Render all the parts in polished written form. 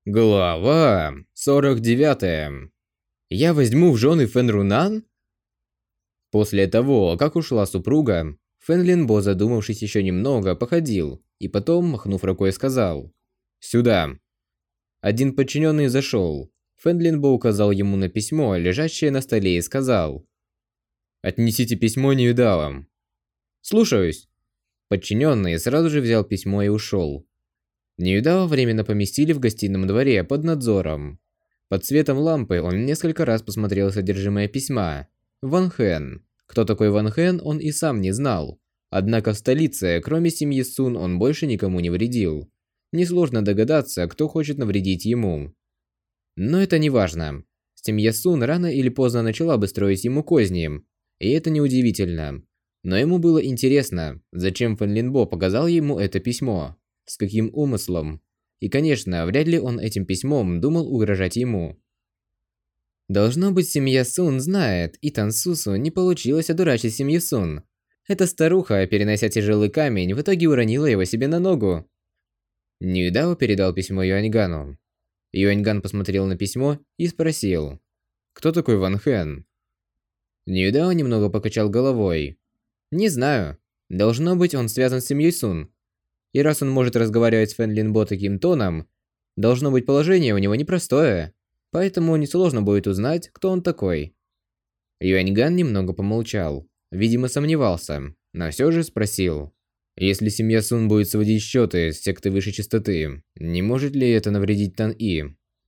Глава 49. Я возьму в жены Фенрунан? После того, как ушла супруга, Фенлинбо, задумавшись еще немного, походил и потом, махнув рукой, сказал: «Сюда». Один подчиненный зашел. Фенлинбо указал ему на письмо, лежащее на столе, и сказал: «Отнесите письмо Ньюдалам». «Слушаюсь». Подчиненный сразу же взял письмо и ушел. Ньюдала временно поместили в гостином дворе под надзором. Под светом лампы он несколько раз посмотрел содержимое письма. Ван Хэн. Кто такой Ван Хэн, он и сам не знал. Однако в столице, кроме семьи Сун, он больше никому не вредил. Несложно догадаться, кто хочет навредить ему. Но это не важно. Семья Сун рано или поздно начала бы строить ему козни. И это неудивительно. Но ему было интересно, зачем Фэн Линбо показал ему это письмо. С каким умыслом? И, конечно, вряд ли он этим письмом думал угрожать ему. Должно быть, семья Сун знает, и Тансусу не получилось одурачить семью Сун. Эта старуха, перенося тяжелый камень, в итоге уронила его себе на ногу. Ньюдао передал письмо Юаньгану. Юаньган посмотрел на письмо и спросил: «Кто такой Ван Хэн?» Ньюдао немного покачал головой. «Не знаю. Должно быть, он связан с семьей Сун. И раз он может разговаривать с Фэн Линбо таким тоном, должно быть, положение у него непростое, поэтому несложно будет узнать, кто он такой». Юаньган немного помолчал, видимо сомневался, но все же спросил: «Если семья Сун будет сводить счеты с сектой высшей частоты, не может ли это навредить Тан-И?»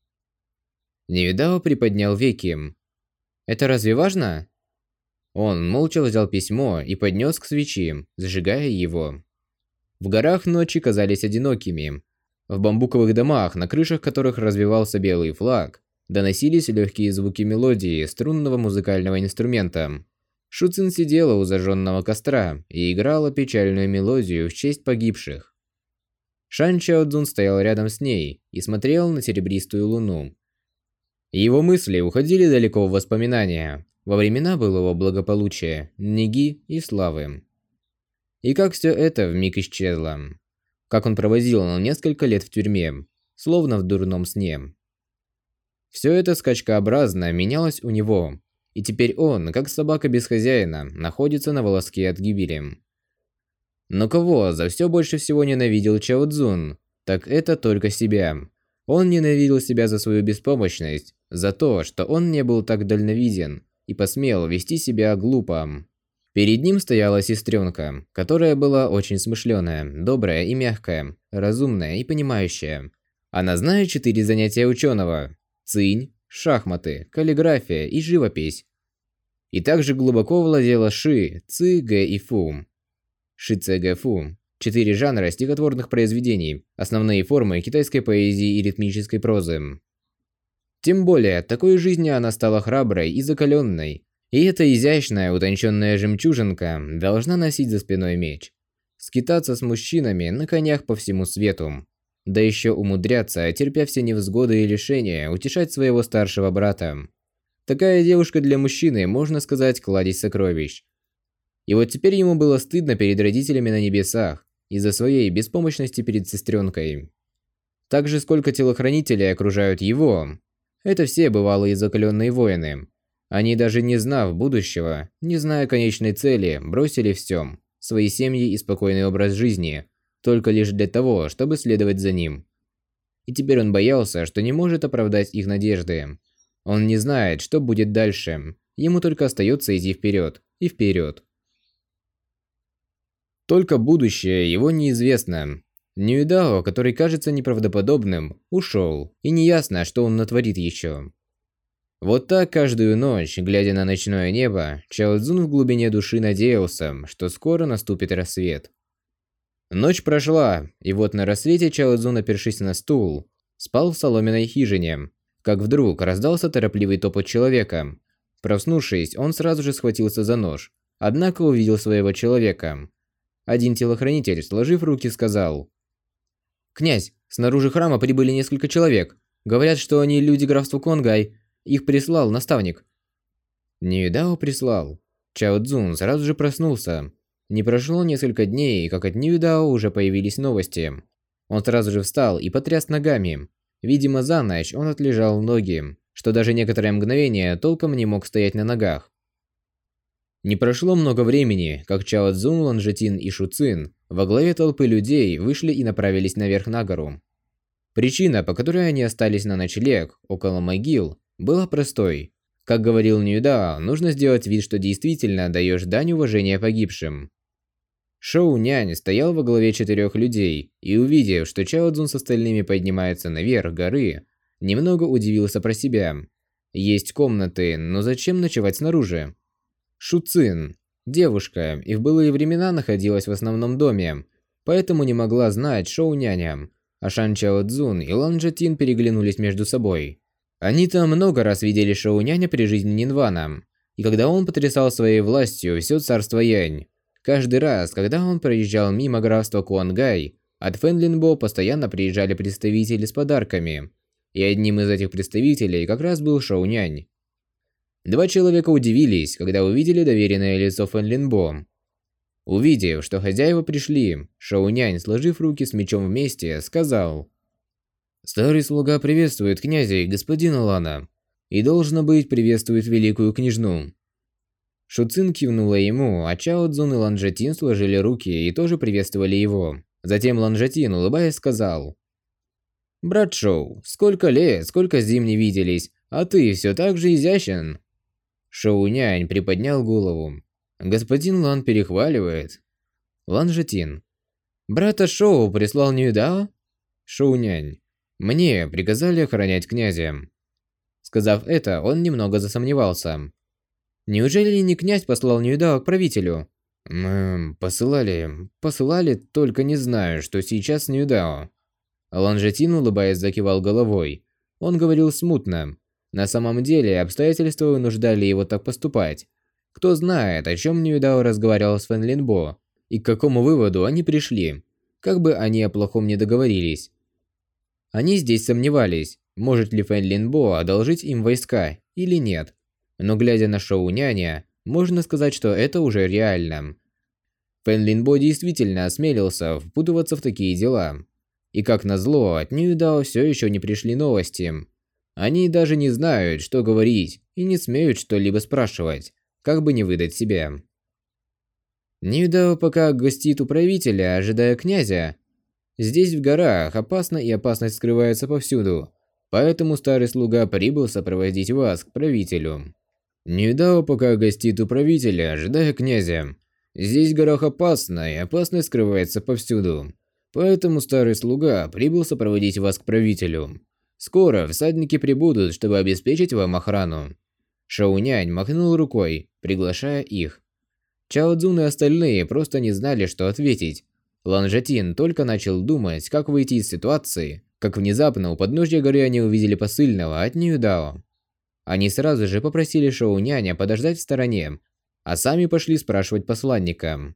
Ньюдао приподнял веки. «Это разве важно?» Он молча взял письмо и поднес к свечи, зажигая его. В горах ночи казались одинокими. В бамбуковых домах, на крышах которых развевался белый флаг, доносились легкие звуки мелодии струнного музыкального инструмента. Шуцин сидела у зажженного костра и играла печальную мелодию в честь погибших. Шан Чаодзун стоял рядом с ней и смотрел на серебристую луну. Его мысли уходили далеко в воспоминания, во времена былого благополучия, неги и славы. И как все это вмиг исчезло. Как он провозил несколько лет в тюрьме, словно в дурном сне. Все это скачкообразно менялось у него, и теперь он, как собака без хозяина, находится на волоске от гибели. Но кого за все больше всего ненавидел Чао Цзун, так это только себя. Он ненавидел себя за свою беспомощность, за то, что он не был так дальновиден и посмел вести себя глупо. Перед ним стояла сестренка, которая была очень смышленая, добрая и мягкая, разумная и понимающая. Она знает 4 занятия ученого: цинь, шахматы, каллиграфия и живопись. И также глубоко владела ши, ци, гэ и фу. Ши, ци, гэ, фу – 4 жанра стихотворных произведений, основные формы китайской поэзии и ритмической прозы. Тем более, такой жизни она стала храброй и закаленной. И эта изящная, утонченная жемчужинка должна носить за спиной меч, скитаться с мужчинами на конях по всему свету, да еще умудряться, терпя все невзгоды и лишения, утешать своего старшего брата. Такая девушка для мужчины, можно сказать, кладезь сокровищ. И вот теперь ему было стыдно перед родителями на небесах из-за своей беспомощности перед сестренкой. Также сколько телохранителей окружают его. Это все бывалые закаленные воины. Они, даже не знав будущего, не зная конечной цели, бросили все, свои семьи и спокойный образ жизни, только лишь для того, чтобы следовать за ним. И теперь он боялся, что не может оправдать их надежды. Он не знает, что будет дальше, ему только остается идти вперед и вперед. Только будущее его неизвестно. Ньюдао, который кажется неправдоподобным, ушел, и неясно, что он натворит еще. Вот так каждую ночь, глядя на ночное небо, Чао Цзун в глубине души надеялся, что скоро наступит рассвет. Ночь прошла, и вот на рассвете Чао Цзун, опершись на стул, спал в соломенной хижине, как вдруг раздался торопливый топот человека. Проснувшись, он сразу же схватился за нож, однако увидел своего человека. Один телохранитель, сложив руки, сказал: «Князь, снаружи храма прибыли несколько человек. Говорят, что они люди графства Конгай. Их прислал наставник». Ньюдао прислал. Чао Цзун сразу же проснулся. Не прошло несколько дней, как от Ньюдао уже появились новости. Он сразу же встал и потряс ногами. Видимо, за ночь он отлежал ноги, что даже некоторое мгновение толком не мог стоять на ногах. Не прошло много времени, как Чао Цзун, Ланжетин и Шу Цин во главе толпы людей вышли и направились наверх на гору. Причина, по которой они остались на ночлег около могил, была простой. Как говорил Ньюдао, нужно сделать вид, что действительно даешь дань уважения погибшим. Шоу Нянь стоял во главе 4 людей и, увидев, что Чао Цзун с остальными поднимается наверх горы, немного удивился про себя. Есть комнаты, но зачем ночевать снаружи? Шу Цин, девушка, и в былые времена находилась в основном доме, поэтому не могла знать Шоу Няня, а Шан Чао Цзун и Лан Джетин переглянулись между собой. Они-то много раз видели Шоу Няня при жизни Нинвана, и когда он потрясал своей властью все царство Янь. Каждый раз, когда он проезжал мимо графства Куангай, от Фэнлинбо постоянно приезжали представители с подарками, и одним из этих представителей как раз был Шоу Нянь. 2 человека удивились, когда увидели доверенное лицо Фэнлинбо. Увидев, что хозяева пришли, Шоу Нянь, сложив руки с мечом вместе, сказал: «Старый слуга приветствует князя и господина Лана, и, должно быть, приветствует великую княжну». Шу Цин кивнула ему, а Чао Цзун и Лан Джетин сложили руки и тоже приветствовали его. Затем Лан Джетин, улыбаясь, сказал: «Брат Шоу, сколько лет, сколько зим не виделись, а ты все так же изящен». Шоу Нянь приподнял голову. Господин Лан перехваливает. Лан Джетин: «Брата Шоу прислал Ньюдао?» Шоу Нянь: «Мне приказали охранять князя». Сказав это, он немного засомневался. Неужели не князь послал Ньюдао к правителю? Посылали, только не знаю, что сейчас с Ньюдао. Лан Джетин, улыбаясь, закивал головой. Он говорил смутно. На самом деле, обстоятельства вынуждали его так поступать. Кто знает, о чем Ньюдао разговаривал с Фэнлинбо, и к какому выводу они пришли, как бы они о плохом не договорились. Они здесь сомневались, может ли Фэнлинбо одолжить им войска или нет. Но глядя на Шоу Няня, можно сказать, что это уже реально. Фэнлинбо действительно осмелился впутываться в такие дела. И как назло, от Ньюдао все еще не пришли новости. Они даже не знают, что говорить, и не смеют что-либо спрашивать, как бы не выдать себя. Ньюдао пока гостит у правителя, ожидая князя. Здесь в горах опасно, и опасность скрывается повсюду, поэтому старый слуга прибыл сопроводить вас к правителю. Ньюдао пока гостит у правителя, ожидая князя. Здесь в горах опасно, и опасность скрывается повсюду, поэтому старый слуга прибыл сопроводить вас к правителю. Скоро всадники прибудут, чтобы обеспечить вам охрану. Шоу Нянь махнул рукой, приглашая их. Чао Цзун и остальные просто не знали, что ответить. Лан Джетин только начал думать, как выйти из ситуации, как внезапно у подножья горы они увидели посыльного от Ньюдао. Они сразу же попросили Шоу Няня подождать в стороне, а сами пошли спрашивать посланника.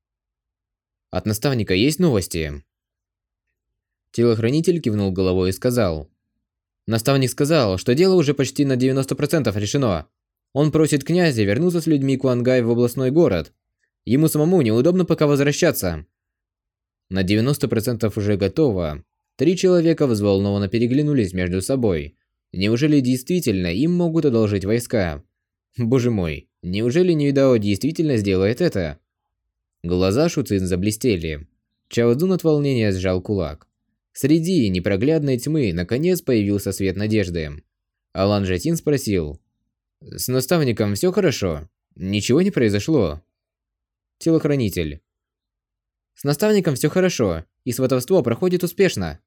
«От наставника есть новости?» Телохранитель кивнул головой и сказал: «Наставник сказал, что дело уже почти на 90% решено. Он просит князя вернуться с людьми Куангай в областной город. Ему самому неудобно пока возвращаться». На 90% уже готово. 3 человека взволнованно переглянулись между собой. Неужели действительно им могут одолжить войска? Боже мой, неужели Ньюдао действительно сделает это? Глаза Шу Цин заблестели. Чао Цзун от волнения сжал кулак. Среди непроглядной тьмы наконец появился свет надежды. Лан Джетин спросил: «С наставником все хорошо? Ничего не произошло?» Телохранитель: «С наставником все хорошо, и сватовство проходит успешно».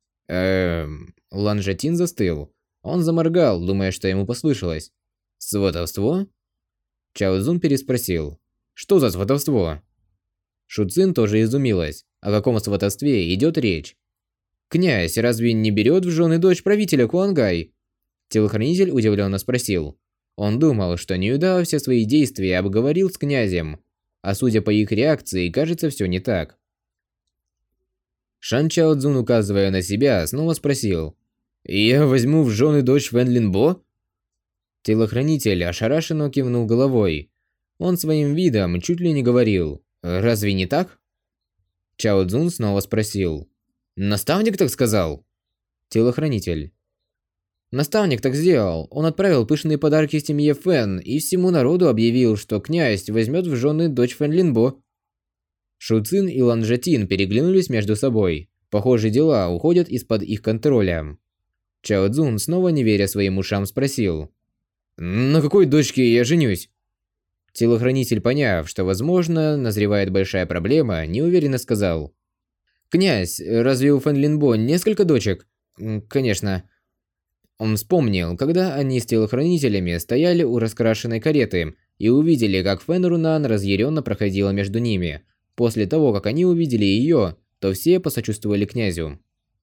Лан Джетин застыл. Он заморгал, думая, что ему послышалось. «Сватовство?» Чао Цзун переспросил: «Что за сватовство?» Шу Цин тоже изумилась. О каком сватовстве идет речь? «Князь разве не берет в жены дочь правителя Куангай?» Телохранитель удивленно спросил. Он думал, что Ньюдао все свои действия обговорил с князем, а судя по их реакции, кажется, все не так. Шан Чао Цзун, указывая на себя, снова спросил: «Я возьму в жены дочь Фэнлинбо?» Телохранитель ошарашенно кивнул головой. Он своим видом чуть ли не говорил: «Разве не так?» Чао Цзун снова спросил: «Наставник так сказал?» Телохранитель. Наставник так сделал. Он отправил пышные подарки семье Фэн и всему народу объявил, что князь возьмет в жены дочь Фэн Линбо. Шу Цин и Лан Жатин переглянулись между собой. Похоже, дела уходят из-под их контроля. Чао Цзун, снова не веря своим ушам, спросил: «На какой дочке я женюсь?» Телохранитель, поняв, что, возможно, назревает большая проблема, неуверенно сказал: «Князь, разве у Фэн Линбо несколько дочек?» «Конечно». Он вспомнил, когда они с телохранителями стояли у раскрашенной кареты и увидели, как Фэн Рунан разъяренно проходила между ними. После того, как они увидели ее, то все посочувствовали князю.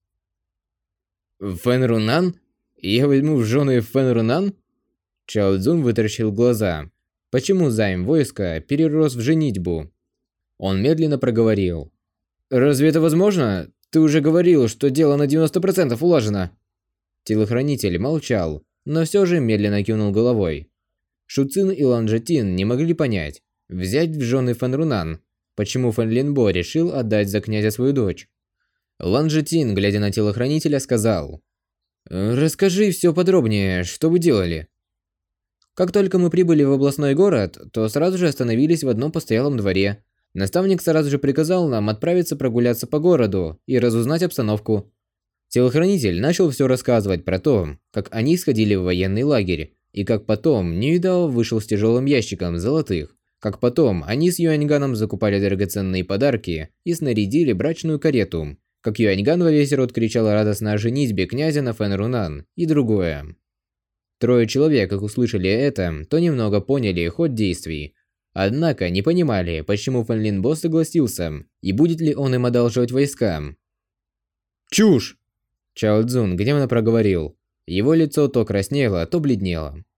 «Фэн Рунан? Я возьму в жены Фэн Рунан?» Чао Цзун вытаращил глаза. Почему займ войска перерос в женитьбу? Он медленно проговорил: «Разве это возможно? Ты уже говорил, что дело на 90% улажено». Телохранитель молчал, но все же медленно кивнул головой. Шу Цин и Лан Жатин не могли понять, взять в жены Фэн Рунан, почему Фэн Линбо решил отдать за князя свою дочь. Лан Жатин, глядя на телохранителя, сказал: «Расскажи все подробнее, что вы делали». Как только мы прибыли в областной город, то сразу же остановились в одном постоялом дворе. Наставник сразу же приказал нам отправиться прогуляться по городу и разузнать обстановку. Телохранитель начал все рассказывать про то, как они сходили в военный лагерь, и как потом Ньюйдао вышел с тяжелым ящиком золотых, как потом они с Юаньганом закупали драгоценные подарки и снарядили брачную карету, как Юаньган во весь рот кричал радостно о женитьбе князя на Фэн Рунан и другое. Трое человек, как услышали это, то немного поняли ход действий. Однако не понимали, почему Фэн Линбо согласился, и будет ли он им одалживать войска. «Чушь!» Чао Цзун гневно проговорил. Его лицо то краснело, то бледнело.